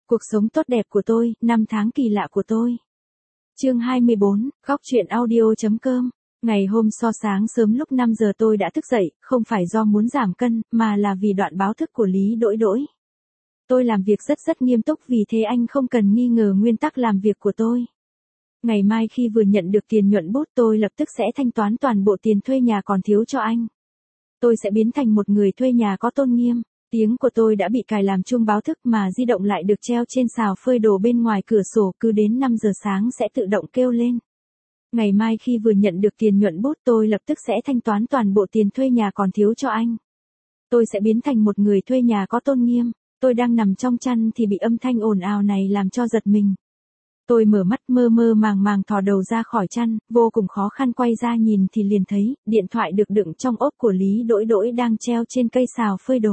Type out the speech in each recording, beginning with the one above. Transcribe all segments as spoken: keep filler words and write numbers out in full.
Cuộc sống tốt đẹp của tôi, năm tháng kỳ lạ của tôi. Chương hai mươi bốn, góc truyện audio.com. Ngày hôm so sáng sớm lúc năm giờ tôi đã thức dậy, không phải do muốn giảm cân, mà là vì đoạn báo thức của Lý Đỗi Đỗi. Tôi làm việc rất rất nghiêm túc, vì thế anh không cần nghi ngờ nguyên tắc làm việc của tôi. Ngày mai khi vừa nhận được tiền nhuận bút, tôi lập tức sẽ thanh toán toàn bộ tiền thuê nhà còn thiếu cho anh. Tôi sẽ biến thành một người thuê nhà có tôn nghiêm. Tiếng của tôi đã bị cài làm chuông báo thức, mà di động lại được treo trên sào phơi đồ bên ngoài cửa sổ, cứ đến năm giờ sáng sẽ tự động kêu lên. Ngày mai khi vừa nhận được tiền nhuận bút, tôi lập tức sẽ thanh toán toàn bộ tiền thuê nhà còn thiếu cho anh. Tôi sẽ biến thành một người thuê nhà có tôn nghiêm. Tôi đang nằm trong chăn thì bị âm thanh ồn ào này làm cho giật mình. Tôi mở mắt, mơ mơ màng màng thò đầu ra khỏi chăn, vô cùng khó khăn quay ra nhìn thì liền thấy, điện thoại được đựng trong ốp của Lý Đỗi Đỗi đang treo trên cây sào phơi đồ.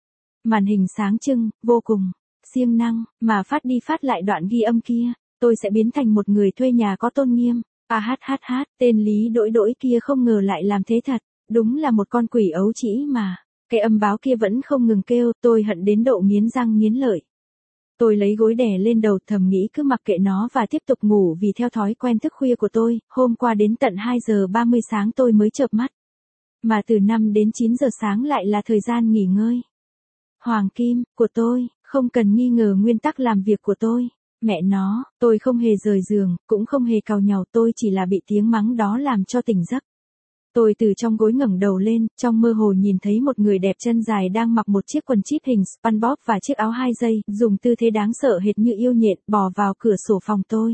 Màn hình sáng trưng, vô cùng siêng năng, mà phát đi phát lại đoạn ghi âm kia. Tôi sẽ biến thành một người thuê nhà có tôn nghiêm. A hát hát hát, tên Lý Đỗi Đỗi kia không ngờ lại làm thế thật. Đúng là một con quỷ ấu trĩ mà. Cái âm báo kia vẫn không ngừng kêu, tôi hận đến độ nghiến răng nghiến lợi. Tôi lấy gối đè lên đầu, thầm nghĩ cứ mặc kệ nó và tiếp tục ngủ, vì theo thói quen thức khuya của tôi, hôm qua đến tận hai giờ ba mươi sáng tôi mới chợp mắt. Mà từ năm đến chín giờ sáng lại là thời gian nghỉ ngơi. Hoàng kim, của tôi, không cần nghi ngờ nguyên tắc làm việc của tôi. Mẹ nó, tôi không hề rời giường, cũng không hề càu nhàu, tôi chỉ là bị tiếng mắng đó làm cho tỉnh giấc. Tôi từ trong gối ngẩng đầu lên, trong mơ hồ nhìn thấy một người đẹp chân dài đang mặc một chiếc quần chip hình SpongeBob và chiếc áo hai dây, dùng tư thế đáng sợ hệt như yêu nhện, bò vào cửa sổ phòng tôi.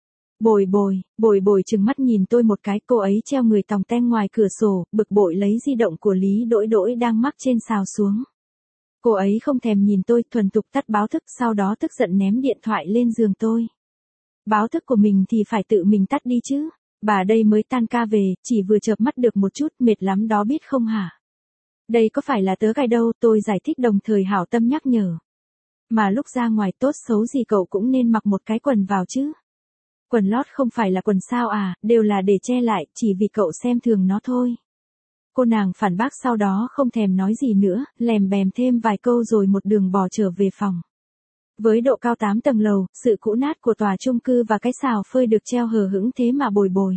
Bồi bồi, bồi bồi trừng mắt nhìn tôi một cái, cô ấy treo người tòng ten ngoài cửa sổ, bực bội lấy di động của Lý Đỗi Đỗi đang mắc trên sào xuống. Cô ấy không thèm nhìn tôi, thuần thục tắt báo thức, sau đó tức giận ném điện thoại lên giường tôi. Báo thức của mình thì phải tự mình tắt đi chứ. Bà đây mới tan ca về, chỉ vừa chợp mắt được một chút, mệt lắm đó biết không hả? Đây có phải là tớ gai đâu, tôi giải thích đồng thời hảo tâm nhắc nhở. Mà lúc ra ngoài tốt xấu gì cậu cũng nên mặc một cái quần vào chứ. Quần lót không phải là quần sao à, đều là để che lại, chỉ vì cậu xem thường nó thôi. Cô nàng phản bác, sau đó không thèm nói gì nữa, lèm bèm thêm vài câu rồi một đường bò trở về phòng. Với độ cao tám tầng lầu, sự cũ nát của tòa chung cư và cái sào phơi được treo hờ hững thế mà bồi bồi.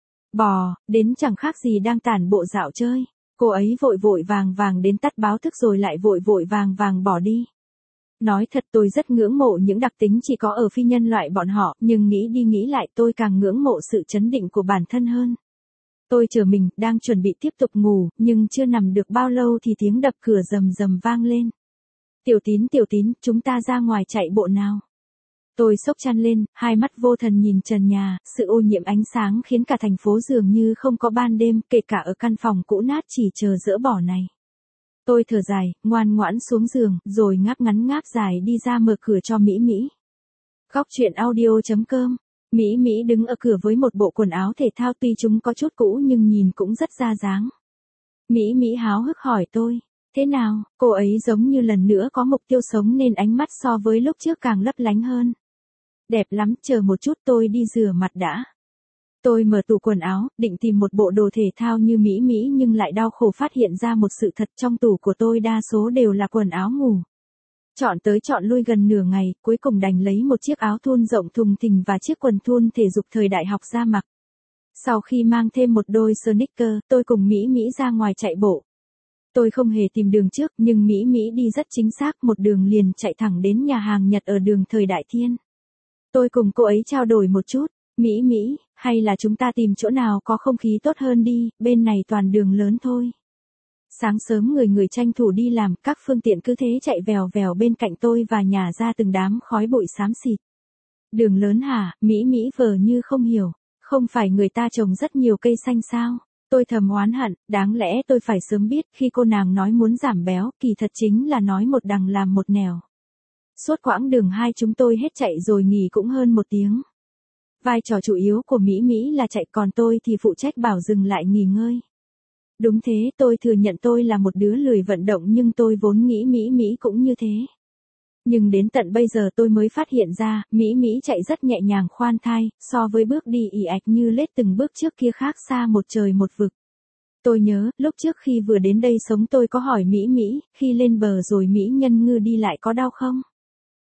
Bò, đến chẳng khác gì đang tản bộ dạo chơi. Cô ấy vội vội vàng vàng đến tắt báo thức rồi lại vội vội vàng vàng bỏ đi. Nói thật tôi rất ngưỡng mộ những đặc tính chỉ có ở phi nhân loại bọn họ, nhưng nghĩ đi nghĩ lại tôi càng ngưỡng mộ sự trấn định của bản thân hơn. Tôi chờ mình, đang chuẩn bị tiếp tục ngủ, nhưng chưa nằm được bao lâu thì tiếng đập cửa rầm rầm vang lên. Tiểu Tín, Tiểu Tín, chúng ta ra ngoài chạy bộ nào. Tôi xốc chăn lên, hai mắt vô thần nhìn trần nhà, sự ô nhiễm ánh sáng khiến cả thành phố dường như không có ban đêm, kể cả ở căn phòng cũ nát chỉ chờ dỡ bỏ này. Tôi thở dài, ngoan ngoãn xuống giường, rồi ngáp ngắn ngáp dài đi ra mở cửa cho Mỹ Mỹ. Góc truyện audio.com. Mỹ Mỹ đứng ở cửa với một bộ quần áo thể thao, tuy chúng có chút cũ nhưng nhìn cũng rất ra dáng. Mỹ Mỹ háo hức hỏi tôi. Thế nào, cô ấy giống như lần nữa có mục tiêu sống nên ánh mắt so với lúc trước càng lấp lánh hơn. Đẹp lắm, chờ một chút tôi đi rửa mặt đã. Tôi mở tủ quần áo, định tìm một bộ đồ thể thao như Mỹ Mỹ nhưng lại đau khổ phát hiện ra một sự thật, trong tủ của tôi đa số đều là quần áo ngủ. Chọn tới chọn lui gần nửa ngày, cuối cùng đành lấy một chiếc áo thun rộng thùng thình và chiếc quần thun thể dục thời đại học ra mặc. Sau khi mang thêm một đôi sneaker, tôi cùng Mỹ Mỹ ra ngoài chạy bộ. Tôi không hề tìm đường trước, nhưng Mỹ Mỹ đi rất chính xác, một đường liền chạy thẳng đến nhà hàng Nhật ở đường Thời Đại Thiên. Tôi cùng cô ấy trao đổi một chút, Mỹ Mỹ, hay là chúng ta tìm chỗ nào có không khí tốt hơn đi, bên này toàn đường lớn thôi. Sáng sớm người người tranh thủ đi làm, các phương tiện cứ thế chạy vèo vèo bên cạnh tôi và nhả ra từng đám khói bụi xám xịt. Đường lớn hả, Mỹ Mỹ vờ như không hiểu, không phải người ta trồng rất nhiều cây xanh sao? Tôi thầm oán hận, đáng lẽ tôi phải sớm biết, khi cô nàng nói muốn giảm béo, kỳ thật chính là nói một đằng làm một nẻo. Suốt quãng đường hai chúng tôi hết chạy rồi nghỉ cũng hơn một tiếng. Vai trò chủ yếu của Mỹ Mỹ là chạy, còn tôi thì phụ trách bảo dừng lại nghỉ ngơi. Đúng thế, tôi thừa nhận tôi là một đứa lười vận động, nhưng tôi vốn nghĩ Mỹ Mỹ cũng như thế. Nhưng đến tận bây giờ tôi mới phát hiện ra, Mỹ Mỹ chạy rất nhẹ nhàng khoan thai, so với bước đi ì ạch như lết từng bước trước kia khác xa một trời một vực. Tôi nhớ, lúc trước khi vừa đến đây sống tôi có hỏi Mỹ Mỹ, khi lên bờ rồi Mỹ Nhân Ngư đi lại có đau không?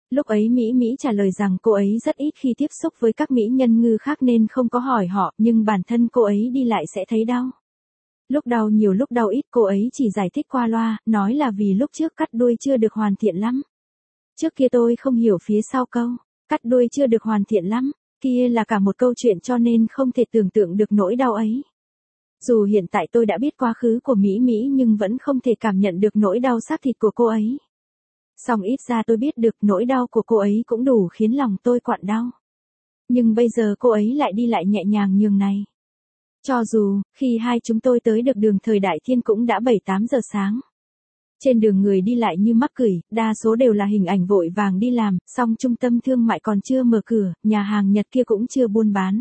Lúc ấy Mỹ Mỹ trả lời rằng cô ấy rất ít khi tiếp xúc với các mỹ nhân ngư khác nên không có hỏi họ, nhưng bản thân cô ấy đi lại sẽ thấy đau. Lúc đau nhiều lúc đau ít, cô ấy chỉ giải thích qua loa, nói là vì lúc trước cắt đuôi chưa được hoàn thiện lắm. Trước kia tôi không hiểu phía sau câu, cắt đuôi chưa được hoàn thiện lắm, kia là cả một câu chuyện cho nên không thể tưởng tượng được nỗi đau ấy. Dù hiện tại tôi đã biết quá khứ của Mỹ Mỹ nhưng vẫn không thể cảm nhận được nỗi đau xác thịt của cô ấy. Song ít ra tôi biết được nỗi đau của cô ấy cũng đủ khiến lòng tôi quặn đau. Nhưng bây giờ cô ấy lại đi lại nhẹ nhàng nhường này. Cho dù, khi hai chúng tôi tới được đường Thời Đại Thiên cũng đã bảy tám giờ sáng. Trên đường người đi lại như mắc cười, đa số đều là hình ảnh vội vàng đi làm, song trung tâm thương mại còn chưa mở cửa, nhà hàng Nhật kia cũng chưa buôn bán.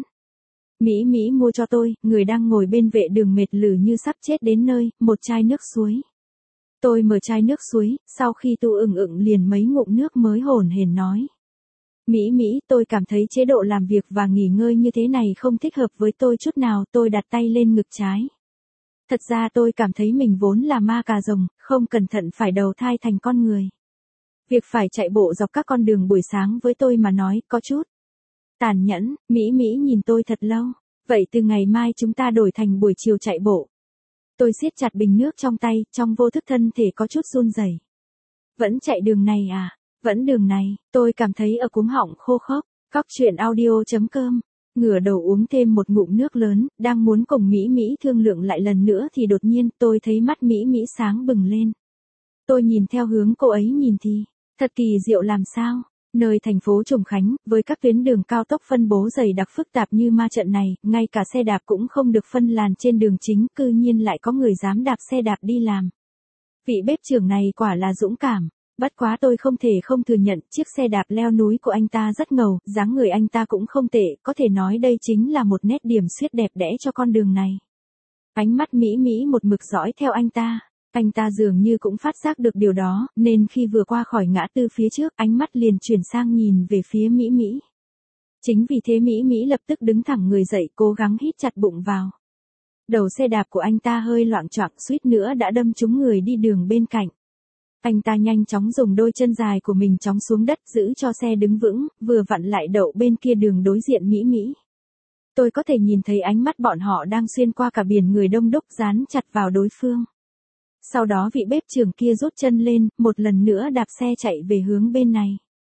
Mỹ Mỹ mua cho tôi, người đang ngồi bên vệ đường mệt lử như sắp chết đến nơi, một chai nước suối. Tôi mở chai nước suối, sau khi tu ửng ửng liền mấy ngụm nước mới hổn hển nói. Mỹ Mỹ, tôi cảm thấy chế độ làm việc và nghỉ ngơi như thế này không thích hợp với tôi chút nào, tôi đặt tay lên ngực trái. Thật ra tôi cảm thấy mình vốn là ma cà rồng, không cẩn thận phải đầu thai thành con người. Việc phải chạy bộ dọc các con đường buổi sáng với tôi mà nói, có chút tàn nhẫn. Mỹ Mỹ nhìn tôi thật lâu. Vậy từ ngày mai chúng ta đổi thành buổi chiều chạy bộ. Tôi siết chặt bình nước trong tay, trong vô thức thân thể có chút run rẩy. Vẫn chạy đường này à? Vẫn đường này, tôi cảm thấy ở cuống họng khô khốc. Cóc truyện audio chấm com. Ngửa đầu uống thêm một ngụm nước lớn, đang muốn cùng Mỹ Mỹ thương lượng lại lần nữa thì đột nhiên tôi thấy mắt Mỹ Mỹ sáng bừng lên. Tôi nhìn theo hướng cô ấy nhìn thì, thật kỳ diệu làm sao? Nơi thành phố Trùng Khánh, với các tuyến đường cao tốc phân bố dày đặc phức tạp như ma trận này, ngay cả xe đạp cũng không được phân làn trên đường chính, cư nhiên lại có người dám đạp xe đạp đi làm. Vị bếp trưởng này quả là dũng cảm. Bất quá tôi không thể không thừa nhận, chiếc xe đạp leo núi của anh ta rất ngầu, dáng người anh ta cũng không tệ, có thể nói đây chính là một nét điểm xuyết đẹp đẽ cho con đường này. Ánh mắt Mỹ Mỹ một mực dõi theo anh ta. Anh ta dường như cũng phát giác được điều đó, nên khi vừa qua khỏi ngã tư phía trước, ánh mắt liền chuyển sang nhìn về phía Mỹ Mỹ. Chính vì thế Mỹ Mỹ lập tức đứng thẳng người dậy, cố gắng hít chặt bụng vào. Đầu xe đạp của anh ta hơi loạng choạng, suýt nữa đã đâm trúng người đi đường bên cạnh. Anh ta nhanh chóng dùng đôi chân dài của mình chóng xuống đất giữ cho xe đứng vững, vừa vặn lại đậu bên kia đường đối diện Mỹ Mỹ. Tôi có thể nhìn thấy ánh mắt bọn họ đang xuyên qua cả biển người đông đúc dán chặt vào đối phương. Sau đó vị bếp trưởng kia rút chân lên, một lần nữa đạp xe chạy về hướng bên này.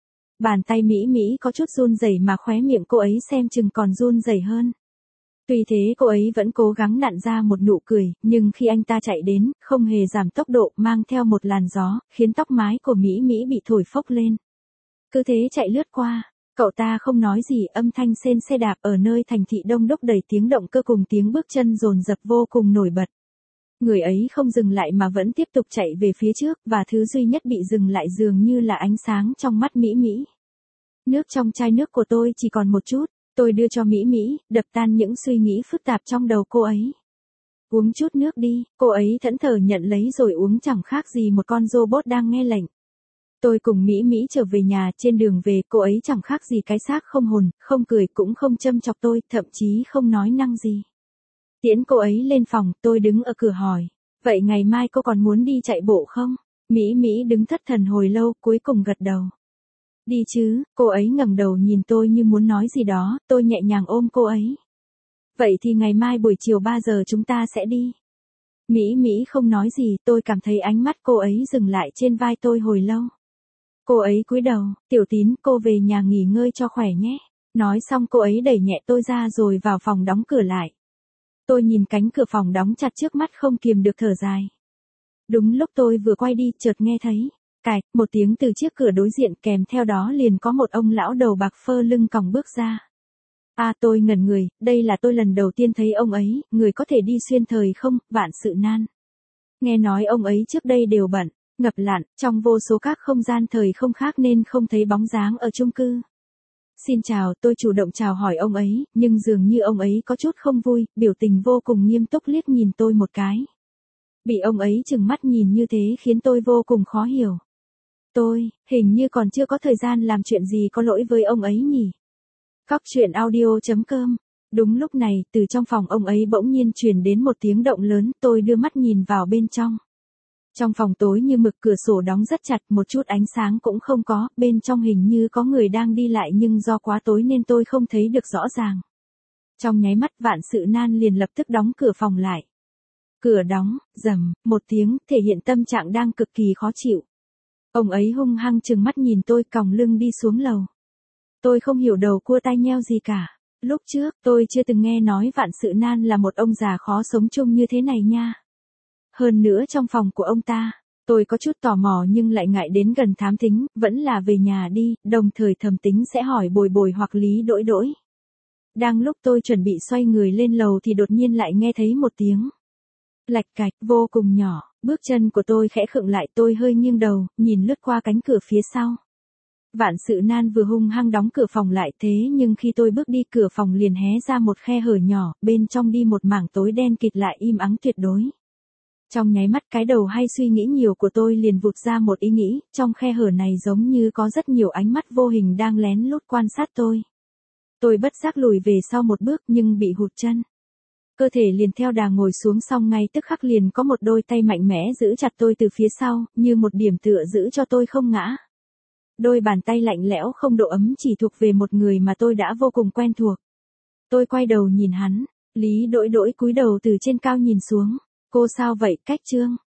Bàn tay Mỹ Mỹ có chút run rẩy mà khóe miệng cô ấy xem chừng còn run rẩy hơn. Tuy thế cô ấy vẫn cố gắng nặn ra một nụ cười, nhưng khi anh ta chạy đến, không hề giảm tốc độ, mang theo một làn gió, khiến tóc mái của Mỹ Mỹ bị thổi phốc lên. Cứ thế chạy lướt qua, cậu ta không nói gì, âm thanh sên xe đạp ở nơi thành thị đông đúc đầy tiếng động cơ cùng tiếng bước chân dồn dập vô cùng nổi bật. Người ấy không dừng lại mà vẫn tiếp tục chạy về phía trước, và thứ duy nhất bị dừng lại dường như là ánh sáng trong mắt Mỹ Mỹ. Nước trong chai nước của tôi chỉ còn một chút. Tôi đưa cho Mỹ Mỹ, đập tan những suy nghĩ phức tạp trong đầu cô ấy. Uống chút nước đi, cô ấy thẫn thờ nhận lấy rồi uống chẳng khác gì một con robot đang nghe lệnh. Tôi cùng Mỹ Mỹ trở về nhà, trên đường về cô ấy chẳng khác gì cái xác không hồn, không cười cũng không châm chọc tôi, thậm chí không nói năng gì. Tiễn cô ấy lên phòng, tôi đứng ở cửa hỏi, vậy ngày mai cô còn muốn đi chạy bộ không? Mỹ Mỹ đứng thất thần hồi lâu, cuối cùng gật đầu. Đi chứ, cô ấy ngẩng đầu nhìn tôi như muốn nói gì đó, tôi nhẹ nhàng ôm cô ấy. Vậy thì ngày mai buổi chiều ba giờ chúng ta sẽ đi. Mỹ Mỹ không nói gì, tôi cảm thấy ánh mắt cô ấy dừng lại trên vai tôi hồi lâu. Cô ấy cúi đầu, Tiểu Tín, cô về nhà nghỉ ngơi cho khỏe nhé. Nói xong cô ấy đẩy nhẹ tôi ra rồi vào phòng đóng cửa lại. Tôi nhìn cánh cửa phòng đóng chặt trước mắt không kiềm được thở dài. Đúng lúc tôi vừa quay đi, chợt nghe thấy cạch, một tiếng từ chiếc cửa đối diện, kèm theo đó liền có một ông lão đầu bạc phơ lưng còng bước ra. À, tôi ngẩn người, đây là tôi lần đầu tiên thấy ông ấy, người có thể đi xuyên thời không, vạn sự nan. Nghe nói ông ấy trước đây đều bận, ngập lặn, trong vô số các không gian thời không khác nên không thấy bóng dáng ở chung cư. Xin chào, tôi chủ động chào hỏi ông ấy, nhưng dường như ông ấy có chút không vui, biểu tình vô cùng nghiêm túc liếc nhìn tôi một cái. Bị ông ấy trừng mắt nhìn như thế khiến tôi vô cùng khó hiểu. Tôi, hình như còn chưa có thời gian làm chuyện gì có lỗi với ông ấy nhỉ. Cóc truyện audio chấm com. Đúng lúc này, từ trong phòng ông ấy bỗng nhiên truyền đến một tiếng động lớn, tôi đưa mắt nhìn vào bên trong. Trong phòng tối như mực, cửa sổ đóng rất chặt, một chút ánh sáng cũng không có, bên trong hình như có người đang đi lại nhưng do quá tối nên tôi không thấy được rõ ràng. Trong nháy mắt Vạn Sự Nan liền lập tức đóng cửa phòng lại. Cửa đóng, rầm, một tiếng, thể hiện tâm trạng đang cực kỳ khó chịu. Ông ấy hung hăng trừng mắt nhìn tôi, còng lưng đi xuống lầu. Tôi không hiểu đầu cua tai nheo gì cả. Lúc trước, tôi chưa từng nghe nói Vạn Sự Nan là một ông già khó sống chung như thế này nha. Hơn nữa trong phòng của ông ta, tôi có chút tò mò nhưng lại ngại đến gần thám thính, vẫn là về nhà đi, đồng thời thầm tính sẽ hỏi Bồi Bồi hoặc Lý Đỗi Đỗi. Đang lúc tôi chuẩn bị xoay người lên lầu thì đột nhiên lại nghe thấy một tiếng lạch cạch vô cùng nhỏ, bước chân của tôi khẽ khựng lại, tôi hơi nghiêng đầu, nhìn lướt qua cánh cửa phía sau. Vạn Sự Nan vừa hung hăng đóng cửa phòng lại, thế nhưng khi tôi bước đi cửa phòng liền hé ra một khe hở nhỏ, bên trong đi một mảng tối đen kịt lại im ắng tuyệt đối. Trong nháy mắt cái đầu hay suy nghĩ nhiều của tôi liền vụt ra một ý nghĩ, trong khe hở này giống như có rất nhiều ánh mắt vô hình đang lén lút quan sát tôi. Tôi bất giác lùi về sau một bước nhưng bị hụt chân. Cơ thể liền theo đà ngồi xuống, xong ngay tức khắc liền có một đôi tay mạnh mẽ giữ chặt tôi từ phía sau, như một điểm tựa giữ cho tôi không ngã. Đôi bàn tay lạnh lẽo không độ ấm chỉ thuộc về một người mà tôi đã vô cùng quen thuộc. Tôi quay đầu nhìn hắn, Lý Đỗi Đỗi cúi đầu từ trên cao nhìn xuống. Cô sao vậy, Cách Trương?